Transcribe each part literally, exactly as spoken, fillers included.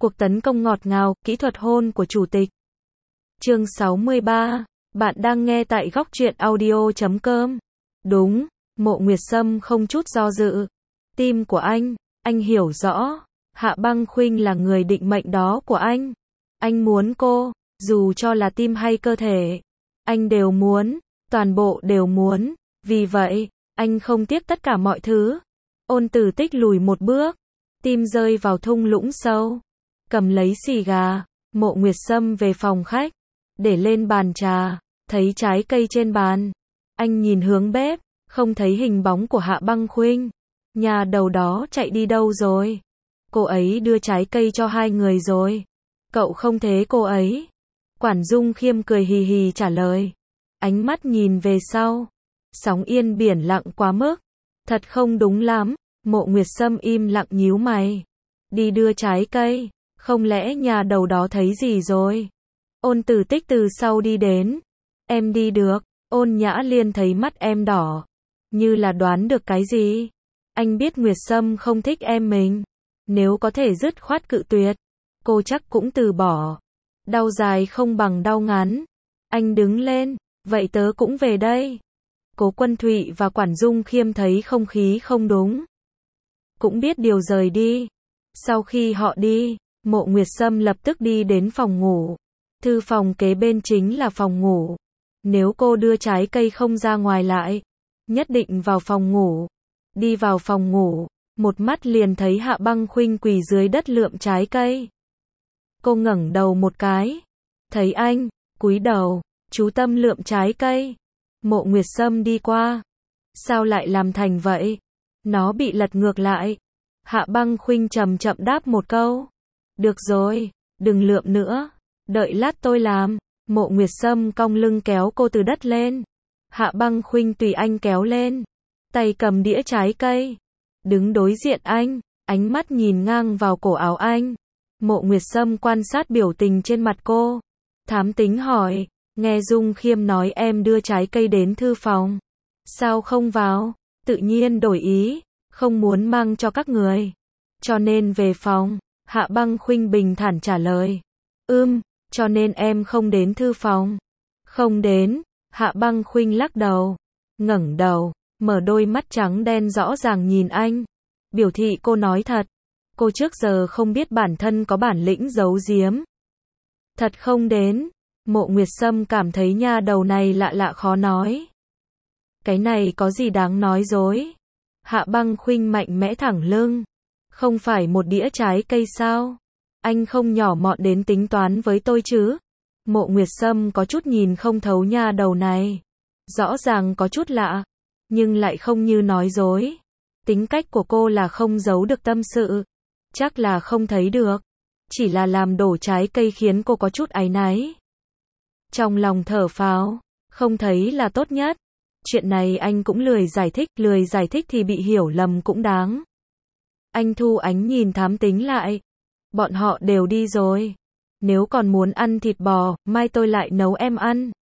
Cuộc tấn công ngọt ngào, kỹ thuật hôn của chủ tịch. Chương sáu mươi ba. Bạn đang nghe tại góc truyện audio chấm com. Đúng, Mộ Nguyệt Sâm không chút do dự. Tim của anh, anh hiểu rõ. Hạ Băng Khuynh là người định mệnh đó của anh. Anh muốn cô, dù cho là tim hay cơ thể. Anh đều muốn, toàn bộ đều muốn. Vì vậy, anh không tiếc tất cả mọi thứ. Ôn Tử Tích lùi một bước, tim rơi vào thung lũng sâu. Cầm lấy xì gà, Mộ Nguyệt Sâm về phòng khách, để lên bàn trà, thấy trái cây trên bàn. Anh nhìn hướng bếp, không thấy hình bóng của Hạ Băng Khuynh. Nhà đầu đó chạy đi đâu rồi? Cô ấy đưa trái cây cho hai người rồi. Cậu không thấy cô ấy? Quản Dung Khiêm cười hì hì trả lời. Ánh mắt nhìn về sau. Sóng yên biển lặng quá mức. Thật không đúng lắm. Mộ Nguyệt Sâm im lặng nhíu mày. Đi đưa trái cây. Không lẽ nhà đầu đó thấy gì rồi? Ôn Tử Tích từ sau đi đến. Em đi được. Ôn Nhã Liên thấy mắt em đỏ. Như là đoán được cái gì. Anh biết Nguyệt Sâm không thích em mình. Nếu có thể dứt khoát cự tuyệt, cô chắc cũng từ bỏ. Đau dài không bằng đau ngắn. Anh đứng lên. Vậy tớ cũng về đây. Cố Quân Thụy và Quản Dung Khiêm thấy không khí không đúng, cũng biết điều rời đi. Sau khi họ đi, Mộ Nguyệt Sâm lập tức đi đến phòng ngủ. Thư phòng kế bên chính là phòng ngủ. Nếu cô đưa trái cây không ra ngoài lại, nhất định vào phòng ngủ. Đi vào phòng ngủ, một mắt liền thấy Hạ Băng Khuynh quỳ dưới đất lượm trái cây. Cô ngẩng đầu một cái, thấy anh, cúi đầu, chú tâm lượm trái cây. Mộ Nguyệt Sâm đi qua. Sao lại làm thành vậy? Nó bị lật ngược lại. Hạ Băng Khuynh chậm chậm đáp một câu. Được rồi, đừng lượm nữa. Đợi lát tôi làm. Mộ Nguyệt Sâm cong lưng kéo cô từ đất lên. Hạ Băng Khuynh tùy anh kéo lên. Tay cầm đĩa trái cây. Đứng đối diện anh, ánh mắt nhìn ngang vào cổ áo anh. Mộ Nguyệt Sâm quan sát biểu tình trên mặt cô. Thám tính hỏi. Nghe Dung Khiêm nói em đưa trái cây đến thư phòng. Sao không vào? Tự nhiên đổi ý. Không muốn mang cho các người. Cho nên về phòng. Hạ Băng Khuynh bình thản trả lời. Ưm, cho nên em không đến thư phòng. Không đến. Hạ Băng Khuynh lắc đầu. Ngẩng đầu, mở đôi mắt trắng đen rõ ràng nhìn anh. Biểu thị cô nói thật. Cô trước giờ không biết bản thân có bản lĩnh giấu giếm. Thật không đến. Mộ Nguyệt Sâm cảm thấy nha đầu này lạ lạ khó nói. Cái này có gì đáng nói dối? Hạ Băng Khuynh mạnh mẽ thẳng lưng. Không phải một đĩa trái cây sao? Anh không nhỏ mọn đến tính toán với tôi chứ? Mộ Nguyệt Sâm có chút nhìn không thấu nha đầu này. Rõ ràng có chút lạ, nhưng lại không như nói dối. Tính cách của cô là không giấu được tâm sự. Chắc là không thấy được. Chỉ là làm đổ trái cây khiến cô có chút áy náy. Trong lòng thở phào, không thấy là tốt nhất. Chuyện này anh cũng lười giải thích, lười giải thích thì bị hiểu lầm cũng đáng. Anh thu ánh nhìn thám tính lại. Bọn họ đều đi rồi. Nếu còn muốn ăn thịt bò, mai tôi lại nấu em ăn.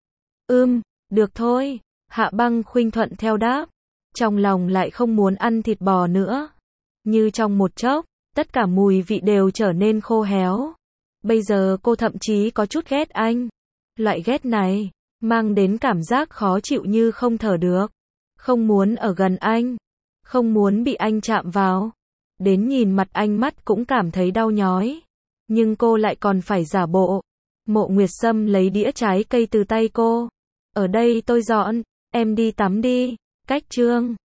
Ưm, được thôi. Hạ Băng Khuynh thuận theo đáp. Trong lòng lại không muốn ăn thịt bò nữa. Như trong một chốc, tất cả mùi vị đều trở nên khô héo. Bây giờ cô thậm chí có chút ghét anh. Loại ghét này, mang đến cảm giác khó chịu như không thở được. Không muốn ở gần anh. Không muốn bị anh chạm vào. Đến nhìn mặt anh mắt cũng cảm thấy đau nhói. Nhưng cô lại còn phải giả bộ. Mộ Nguyệt Sâm lấy đĩa trái cây từ tay cô. Ở đây tôi dọn, em đi tắm đi. Cách chương